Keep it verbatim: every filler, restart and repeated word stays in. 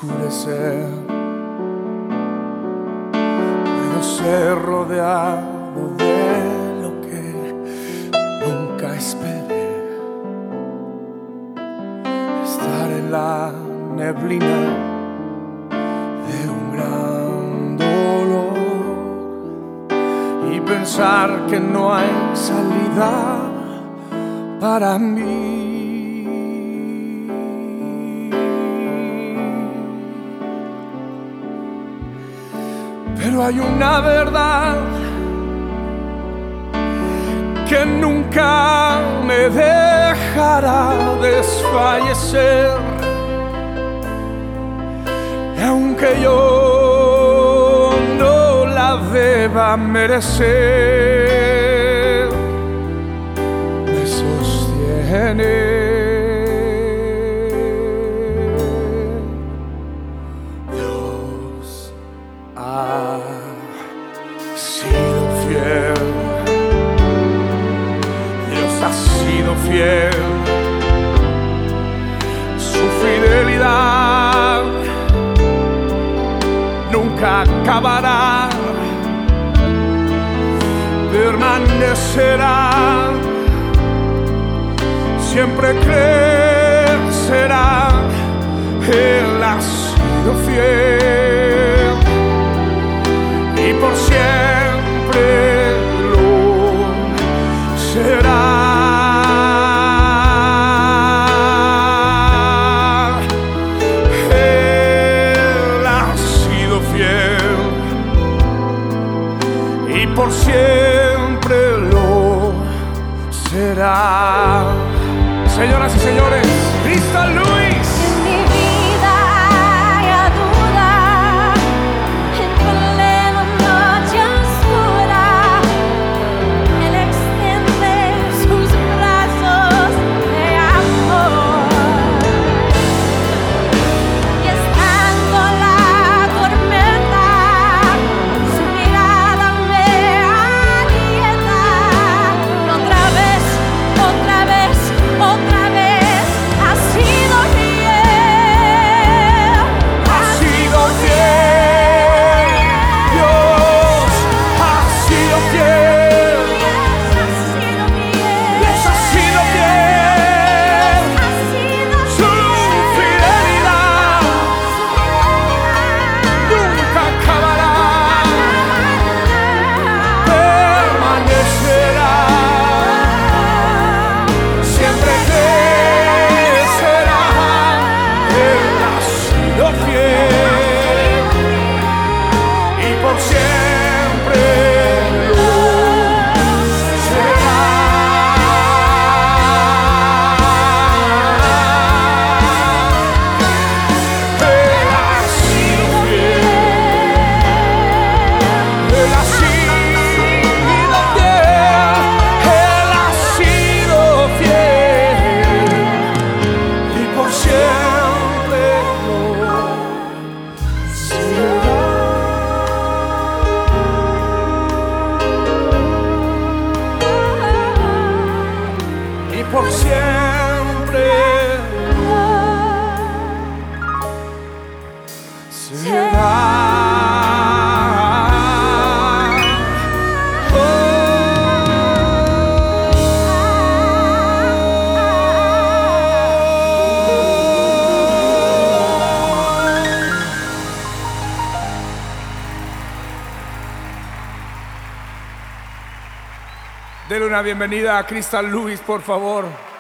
oscurecer. Puedo ser rodeado de lo que nunca esperé, estar en la neblina de un gran dolor y pensar que no hay salida para mí. Pero hay una verdad que nunca me dejará desfallecer, y aunque yo no la deba merecer, me sostiene. Dios ha sido fiel, Dios ha sido fiel, su fidelidad nunca acabará, permanecerá, siempre crecerá. Él ha sido fiel y por siempre lo será. Él ha sido fiel y por siempre lo será. Señoras y señores, Crystal Lewis. Por siempre será. Oh. Denle una bienvenida a Crystal Lewis, por favor.